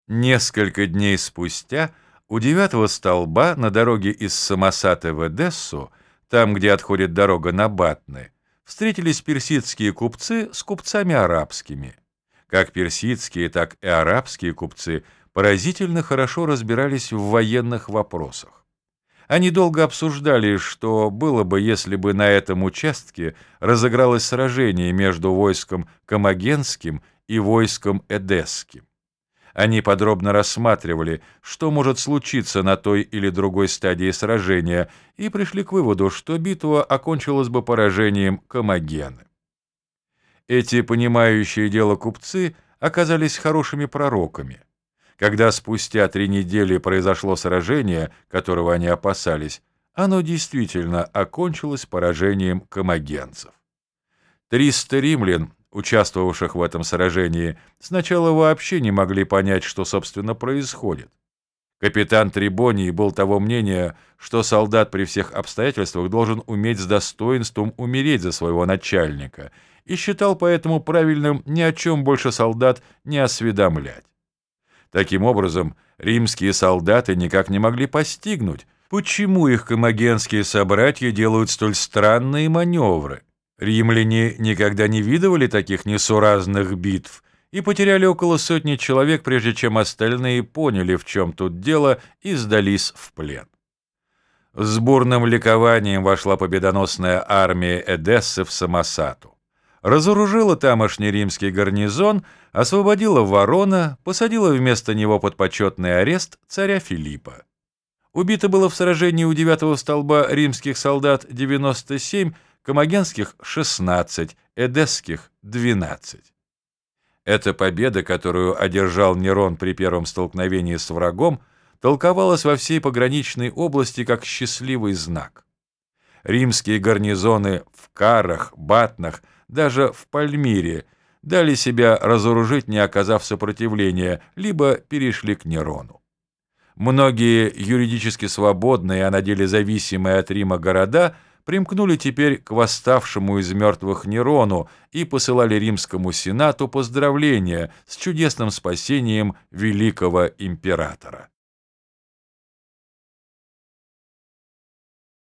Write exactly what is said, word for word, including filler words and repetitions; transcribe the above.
Несколько дней спустя у девятого столба на дороге из Самосата в Эдессу, там, где отходит дорога на Батны, встретились персидские купцы с купцами арабскими. Как персидские, так и арабские купцы поразительно хорошо разбирались в военных вопросах. Они долго обсуждали, что было бы, если бы на этом участке разыгралось сражение между войском Комагенским и войском Эдесским. Они подробно рассматривали, что может случиться на той или другой стадии сражения, и пришли к выводу, что битва окончилась бы поражением Комагены. Эти понимающие дело купцы оказались хорошими пророками. Когда спустя три недели произошло сражение, которого они опасались, оно действительно окончилось поражением комагенцев. Триста римлян, участвовавших в этом сражении, сначала вообще не могли понять, что, собственно, происходит. Капитан Трибоний был того мнения, что солдат при всех обстоятельствах должен уметь с достоинством умереть за своего начальника, и считал поэтому правильным ни о чем больше солдат не осведомлять. Таким образом, римские солдаты никак не могли постигнуть, почему их комагенские собратья делают столь странные маневры. Римляне никогда не видывали таких несуразных битв и потеряли около сотни человек, прежде чем остальные поняли, в чем тут дело, и сдались в плен. С бурным ликованием вошла победоносная армия Эдессы в Самосату. Разоружила тамошний римский гарнизон, освободила Ворона, посадила вместо него под почетный арест царя Филиппа. Убито было в сражении у девятого столба римских солдат девяносто семь, комагенских шестнадцать, эдесских двенадцать. Эта победа, которую одержал Нерон при первом столкновении с врагом, толковалась во всей пограничной области как счастливый знак. Римские гарнизоны в Карах, Батнах, даже в Пальмире дали себя разоружить, не оказав сопротивления, либо перешли к Нерону. Многие юридически свободные, а на деле зависимые от Рима города примкнули теперь к восставшему из мертвых Нерону и посылали римскому сенату поздравления с чудесным спасением великого императора.